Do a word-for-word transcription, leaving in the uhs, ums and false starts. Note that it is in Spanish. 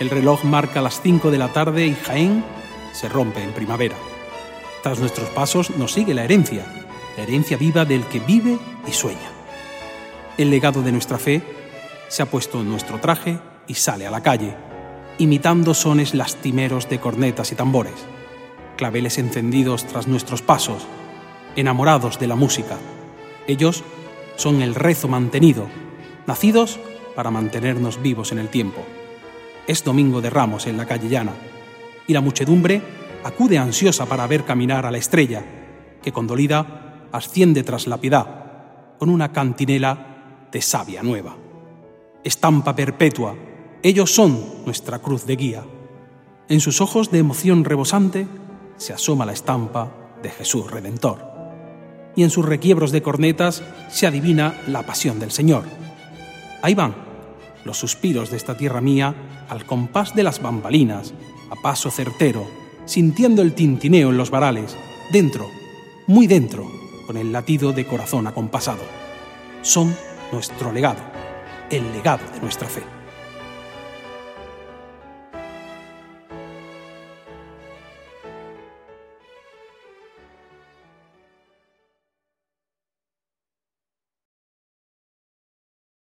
El reloj marca las cinco de la tarde y Jaén se rompe en primavera. Tras nuestros pasos nos sigue la herencia, la herencia viva del que vive y sueña. El legado de nuestra fe se ha puesto en nuestro traje y sale a la calle, imitando sones lastimeros de cornetas y tambores, claveles encendidos tras nuestros pasos, enamorados de la música. Ellos son el rezo mantenido, nacidos para mantenernos vivos en el tiempo. Es Domingo de Ramos en la calle llana, y la muchedumbre acude ansiosa para ver caminar a la estrella, que condolida asciende tras la piedad, con una cantinela de savia nueva. Estampa perpetua, ellos son nuestra cruz de guía. En sus ojos de emoción rebosante se asoma la estampa de Jesús Redentor. Y en sus requiebros de cornetas se adivina la pasión del Señor. Ahí van los suspiros de esta tierra mía al compás de las bambalinas, a paso certero, sintiendo el tintineo en los varales, dentro, muy dentro, con el latido de corazón acompasado. Son nuestro legado, el legado de nuestra fe.